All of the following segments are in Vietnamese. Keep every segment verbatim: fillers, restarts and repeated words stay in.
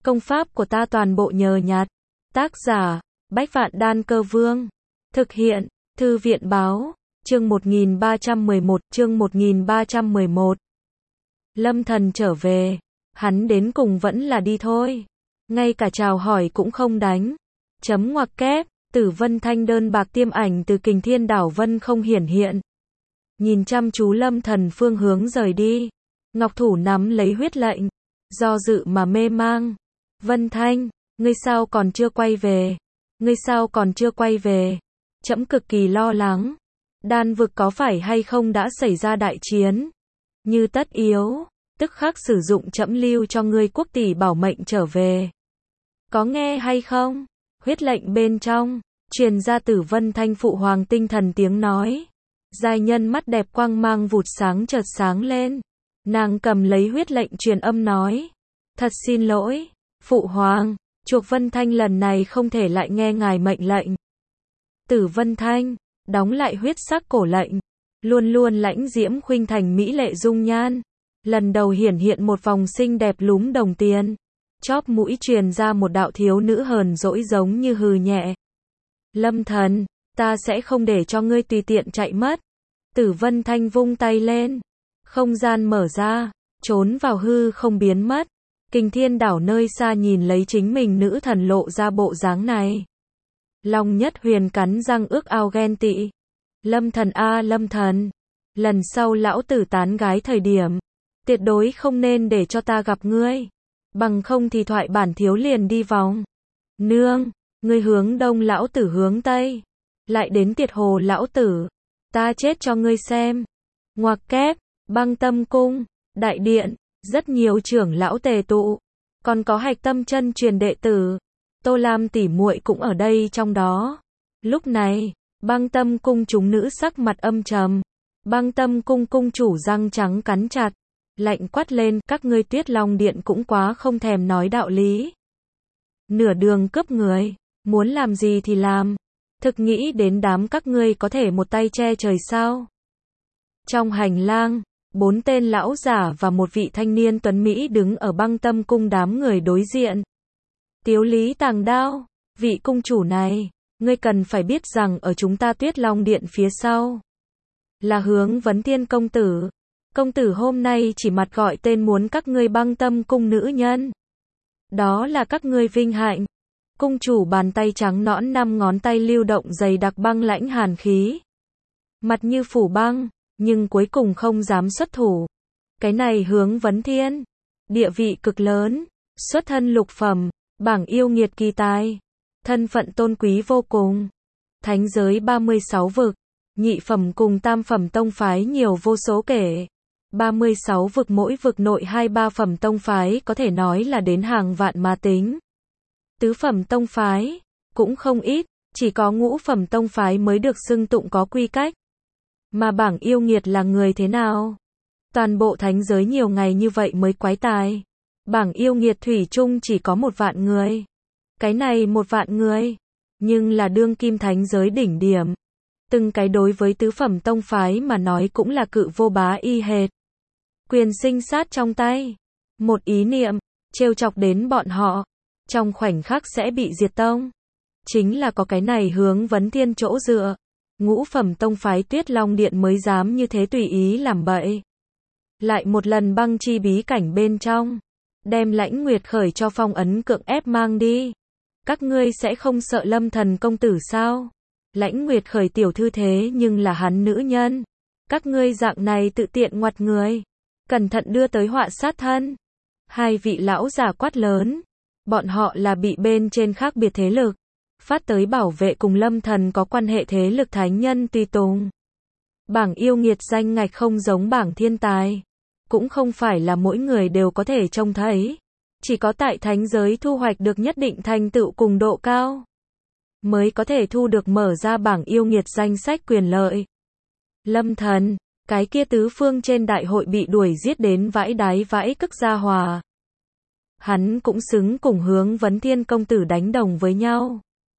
Công pháp của ta toàn bộ nhờ nhặt. Tác giả, Bách Vạn Đan Cơ Vương. Thực hiện, Thư viện Báo. Chương một nghìn ba trăm mười một, chương một nghìn ba trăm mười một. Lâm Thần trở về, hắn đến cùng vẫn là đi thôi. Ngay cả chào hỏi cũng không đánh. Chấm ngoặc kép, Tử Vân Thanh đơn bạc tiêm ảnh từ Kình Thiên Đảo Vân không hiển hiện. Nhìn chăm chú Lâm Thần phương hướng rời đi. Ngọc thủ nắm lấy huyết lệnh. Do dự mà mê mang. Vân Thanh, ngươi sao còn chưa quay về? Ngươi sao còn chưa quay về? Trẫm cực kỳ lo lắng. Đan vực có phải hay không đã xảy ra đại chiến? Như tất yếu, tức khắc sử dụng trẫm lưu cho ngươi quốc tỷ bảo mệnh trở về. Có nghe hay không? Huyết lệnh bên trong, truyền ra Tử Vân Thanh phụ hoàng tinh thần tiếng nói. Giai nhân mắt đẹp quang mang vụt sáng chợt sáng lên. Nàng cầm lấy huyết lệnh truyền âm nói. Thật xin lỗi, phụ hoàng, chuộc Vân Thanh lần này không thể lại nghe ngài mệnh lệnh. Tử Vân Thanh, đóng lại huyết sắc cổ lệnh. Luôn luôn lãnh diễm khuynh thành mỹ lệ dung nhan. Lần đầu hiển hiện một vòng xinh đẹp lúm đồng tiền. Chóp mũi truyền ra một đạo thiếu nữ hờn dỗi giống như hừ nhẹ. Lâm Thần, ta sẽ không để cho ngươi tùy tiện chạy mất. Tử Vân Thanh vung tay lên. Không gian mở ra, trốn vào hư không biến mất. Kình Thiên Đảo nơi xa nhìn lấy chính mình nữ thần lộ ra bộ dáng này. Long Nhất Huyền cắn răng ước ao ghen tị. Lâm Thần a Lâm Thần, lần sau lão tử tán gái thời điểm, tuyệt đối không nên để cho ta gặp ngươi. Bằng không thì thoại bản thiếu liền đi vòng. Nương, ngươi hướng đông lão tử hướng tây. Lại đến Tiệt Hồ lão tử. Ta chết cho ngươi xem. Ngoặc kép, Băng Tâm Cung, đại điện, rất nhiều trưởng lão tề tụ. Còn có Hạch Tâm chân truyền đệ tử. Tô Lam tỷ muội cũng ở đây trong đó. Lúc này, Băng Tâm Cung chúng nữ sắc mặt âm trầm. Băng Tâm Cung cung chủ răng trắng cắn chặt. Lạnh quát lên, các ngươi Tuyết Long Điện cũng quá không thèm nói đạo lý. Nửa đường cướp người, muốn làm gì thì làm. Thực nghĩ đến đám các ngươi có thể một tay che trời sao? Trong hành lang, bốn tên lão giả và một vị thanh niên tuấn Mỹ đứng ở Băng Tâm Cung đám người đối diện. Tiếu Lý Tàng Đao, vị cung chủ này, ngươi cần phải biết rằng ở chúng ta Tuyết Long Điện phía sau là Hướng Vấn Thiên công tử. Công tử hôm nay chỉ mặt gọi tên muốn các ngươi Băng Tâm Cung nữ nhân. Đó là các ngươi vinh hạnh. Cung chủ bàn tay trắng nõn năm ngón tay lưu động dày đặc băng lãnh hàn khí. Mặt như phủ băng, nhưng cuối cùng không dám xuất thủ. Cái này Hướng Vấn Thiên, địa vị cực lớn, xuất thân lục phẩm, bảng yêu nghiệt kỳ tài, thân phận tôn quý vô cùng. Thánh giới ba mươi sáu vực, nhị phẩm cùng tam phẩm tông phái nhiều vô số kể. ba mươi sáu vực mỗi vực nội hai ba phẩm tông phái có thể nói là đến hàng vạn mà tính. Tứ phẩm tông phái, cũng không ít, chỉ có ngũ phẩm tông phái mới được xưng tụng có quy cách. Mà bảng yêu nghiệt là người thế nào? Toàn bộ thánh giới nhiều ngày như vậy mới quái tài. Bảng yêu nghiệt thủy chung chỉ có một vạn người. Cái này một vạn người, nhưng là đương kim thánh giới đỉnh điểm. Từng cái đối với tứ phẩm tông phái mà nói cũng là cự vô bá y hệt. Quyền sinh sát trong tay. Một ý niệm, trêu chọc đến bọn họ, trong khoảnh khắc sẽ bị diệt tông. Chính là có cái này Hướng Vấn Thiên chỗ dựa. Ngũ phẩm tông phái Tuyết Long Điện mới dám như thế tùy ý làm bậy. Lại một lần băng chi bí cảnh bên trong. Đem Lãnh Nguyệt khởi cho phong ấn cưỡng ép mang đi. Các ngươi sẽ không sợ Lâm Thần công tử sao? Lãnh Nguyệt khởi tiểu thư thế nhưng là hắn nữ nhân. Các ngươi dạng này tự tiện ngoặt người. Cẩn thận đưa tới họa sát thân. Hai vị lão giả quát lớn. Bọn họ là bị bên trên khác biệt thế lực. Phát tới bảo vệ cùng Lâm Thần có quan hệ thế lực thánh nhân tùy tùng. Bảng yêu nghiệt danh ngạch không giống bảng thiên tài. Cũng không phải là mỗi người đều có thể trông thấy. Chỉ có tại thánh giới thu hoạch được nhất định thành tựu cùng độ cao. Mới có thể thu được mở ra bảng yêu nghiệt danh sách quyền lợi. Lâm Thần, cái kia tứ phương trên đại hội bị đuổi giết đến vãi đái vãi cức gia hòa. Hắn cũng xứng cùng Hướng Vấn Thiên công tử đánh đồng với nhau.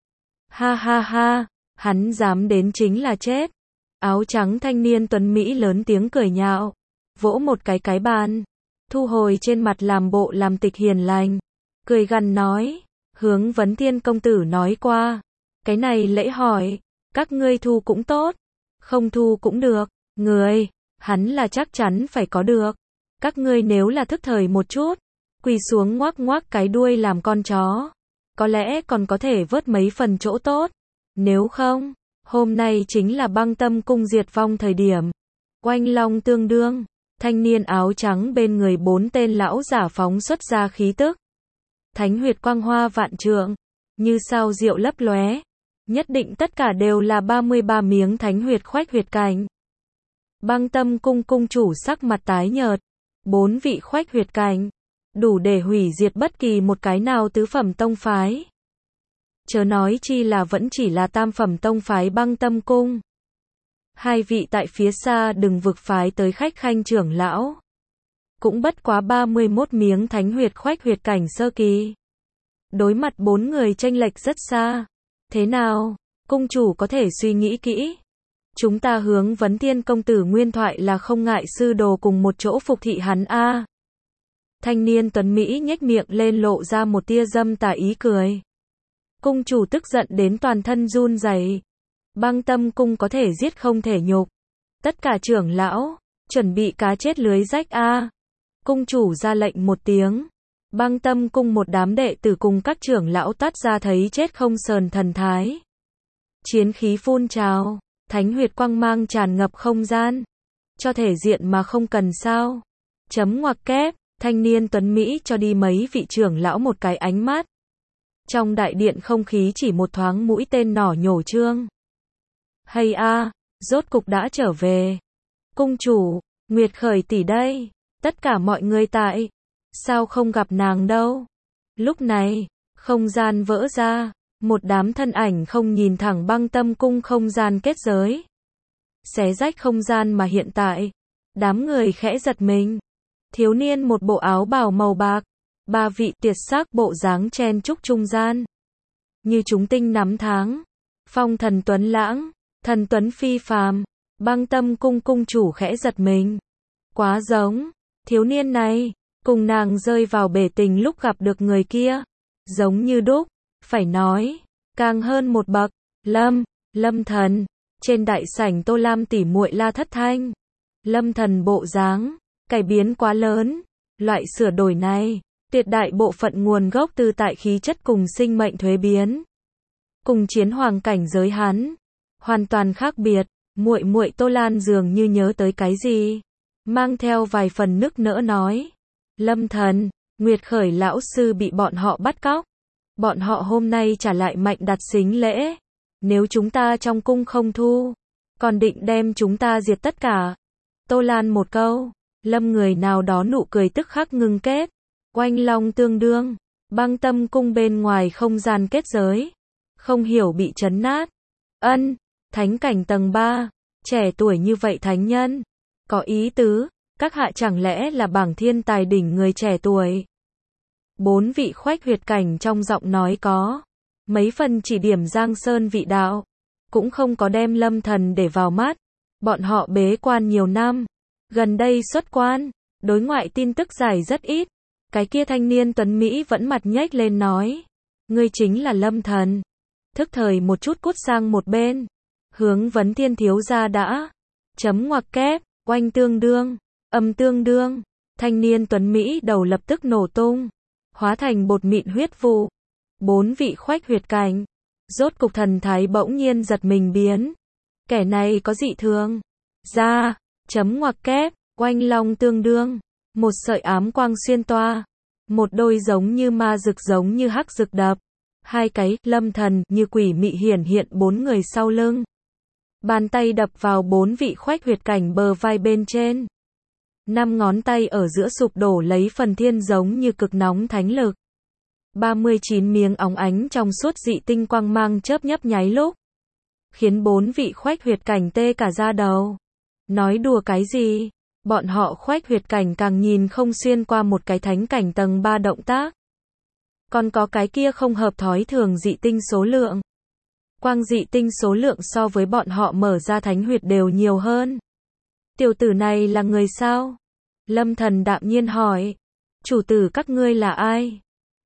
Ha ha ha, hắn dám đến chính là chết. Áo trắng thanh niên tuấn Mỹ lớn tiếng cười nhạo. Vỗ một cái cái bàn. Thu hồi trên mặt làm bộ làm tịch hiền lành. cười gằn nói, Hướng Vấn Thiên công tử nói qua, cái này lễ hỏi, các ngươi thu cũng tốt, không thu cũng được, người, hắn là chắc chắn phải có được, các ngươi nếu là thức thời một chút, quỳ xuống ngoác ngoác cái đuôi làm con chó, có lẽ còn có thể vớt mấy phần chỗ tốt, nếu không, hôm nay chính là Băng Tâm cung diệt vong thời điểm. Oanh long tương đương, thanh niên áo trắng bên người bốn tên lão giả phóng xuất ra khí tức. Thánh huyệt quang hoa vạn trượng, như sao diệu lấp lóe, nhất định tất cả đều là ba mươi ba miếng thánh huyệt khoách huyệt cảnh. Băng Tâm cung cung chủ sắc mặt tái nhợt, bốn vị khoách huyệt cảnh, đủ để hủy diệt bất kỳ một cái nào tứ phẩm tông phái. Chớ nói chi là vẫn chỉ là tam phẩm tông phái Băng Tâm cung. Hai vị tại phía xa đừng vực phái tới khách khanh trưởng lão. Cũng bất quá ba mươi mốt miếng thánh huyệt khoách huyệt cảnh sơ kỳ. Đối mặt bốn người chênh lệch rất xa. Thế nào, cung chủ có thể suy nghĩ kỹ. Chúng ta Hướng Vấn Thiên công tử nguyên thoại là không ngại sư đồ cùng một chỗ phục thị hắn a. Thanh niên tuấn Mỹ nhếch miệng lên lộ ra một tia dâm tà ý cười. Cung chủ tức giận đến toàn thân run rẩy. Băng Tâm cung có thể giết không thể nhục. Tất cả trưởng lão, chuẩn bị cá chết lưới rách a. Cung chủ ra lệnh một tiếng. Băng Tâm cung một đám đệ tử cùng các trưởng lão toát ra thấy chết không sờn thần thái. Chiến khí phun trào, thánh huyệt quang mang tràn ngập không gian. Cho thể diện mà không cần sao. Chấm ngoặc kép, thanh niên tuấn Mỹ cho đi mấy vị trưởng lão một cái ánh mắt. Trong đại điện không khí chỉ một thoáng mũi tên nỏ nhổ trương. Hay a, rốt cục đã trở về. Cung chủ, Nguyệt Khởi tỷ đây, tất cả mọi người tại. Sao không gặp nàng đâu? Lúc này, không gian vỡ ra, một đám thân ảnh không nhìn thẳng Băng Tâm cung không gian kết giới. Xé rách không gian mà hiện tại, đám người khẽ giật mình. Thiếu niên một bộ áo bào màu bạc, ba vị tuyệt sắc bộ dáng chen chúc trung gian. Như chúng tinh nắm tháng, phong thần tuấn lãng, thần tuấn phi phàm, Băng Tâm cung cung chủ khẽ giật mình. Quá giống, thiếu niên này, cùng nàng rơi vào bể tình lúc gặp được người kia. Giống như đúc, phải nói, càng hơn một bậc, Lâm, Lâm thần, trên đại sảnh Tô Lam tỉ muội la thất thanh. Lâm thần bộ dáng, cải biến quá lớn, loại sửa đổi này, tuyệt đại bộ phận nguồn gốc từ tại khí chất cùng sinh mệnh thuế biến. Cùng chiến hoàng cảnh giới hắn, hoàn toàn khác biệt, muội muội Tô Lan dường như nhớ tới cái gì, mang theo vài phần nức nỡ nói, Lâm thần, Nguyệt Khởi lão sư bị bọn họ bắt cóc, bọn họ hôm nay trả lại Mạnh Đặt xính lễ, nếu chúng ta trong cung không thu, còn định đem chúng ta diệt tất cả. Tô Lan một câu, Lâm người nào đó nụ cười tức khắc ngưng kết, oanh long tương đương, Băng Tâm cung bên ngoài không gian kết giới, không hiểu bị chấn nát. Ân, thánh cảnh tầng ba, trẻ tuổi như vậy thánh nhân, có ý tứ, các hạ chẳng lẽ là bảng thiên tài đỉnh người trẻ tuổi. Bốn vị khoách huyệt cảnh trong giọng nói có mấy phần chỉ điểm Giang Sơn vị đạo, cũng không có đem Lâm thần để vào mắt. Bọn họ bế quan nhiều năm, gần đây xuất quan, đối ngoại tin tức giải rất ít. Cái kia thanh niên tuấn Mỹ vẫn mặt nhếch lên nói, ngươi chính là Lâm thần. Thức thời một chút cút sang một bên. Hướng Vấn Thiên thiếu gia đã. Chấm ngoặc kép, oanh tương đương, âm tương đương. Thanh niên tuấn Mỹ đầu lập tức nổ tung, hóa thành bột mịn huyết vụ. Bốn vị khoách huyệt cảnh, rốt cục thần thái bỗng nhiên giật mình biến. Kẻ này có dị thường. Ra, chấm ngoặc kép, oanh long tương đương. Một sợi ám quang xuyên toa, một đôi giống như ma rực giống như hắc rực đập, hai cái Lâm thần như quỷ mị hiển hiện bốn người sau lưng. Bàn tay đập vào bốn vị khoách huyệt cảnh bờ vai bên trên. Năm ngón tay ở giữa sụp đổ lấy phần thiên giống như cực nóng thánh lực. ba mươi chín miếng óng ánh trong suốt dị tinh quang mang chớp nhấp nháy lúc, khiến bốn vị khoách huyệt cảnh tê cả da đầu. Nói đùa cái gì? Bọn họ khoách huyệt cảnh càng nhìn không xuyên qua một cái thánh cảnh tầng ba động tác. Còn có cái kia không hợp thói thường dị tinh số lượng. Quang dị tinh số lượng so với bọn họ mở ra thánh huyệt đều nhiều hơn. Tiểu tử này là người sao? Lâm thần đạm nhiên hỏi. Chủ tử các ngươi là ai?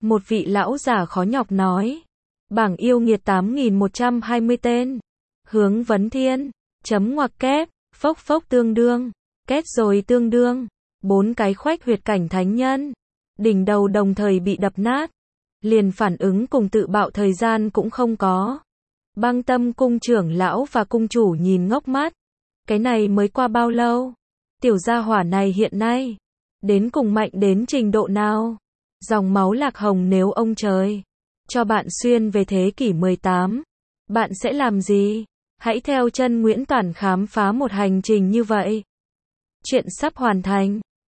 Một vị lão giả khó nhọc nói. Bảng yêu nghiệt tám nghìn một trăm hai mươi tên. Hướng vấn thiên. Chấm ngoặc kép. Phốc phốc tương đương. Kết rồi tương đương. Bốn cái khoách huyệt cảnh thánh nhân. Đỉnh đầu đồng thời bị đập nát. Liền phản ứng cùng tự bạo thời gian cũng không có. Băng Tâm cung trưởng lão và cung chủ nhìn ngốc mắt. Cái này mới qua bao lâu? Tiểu gia hỏa này hiện nay đến cùng mạnh đến trình độ nào? Dòng máu Lạc Hồng nếu ông trời cho bạn xuyên về thế kỷ mười tám, bạn sẽ làm gì? Hãy theo chân Nguyễn Toản khám phá một hành trình như vậy. Chuyện sắp hoàn thành.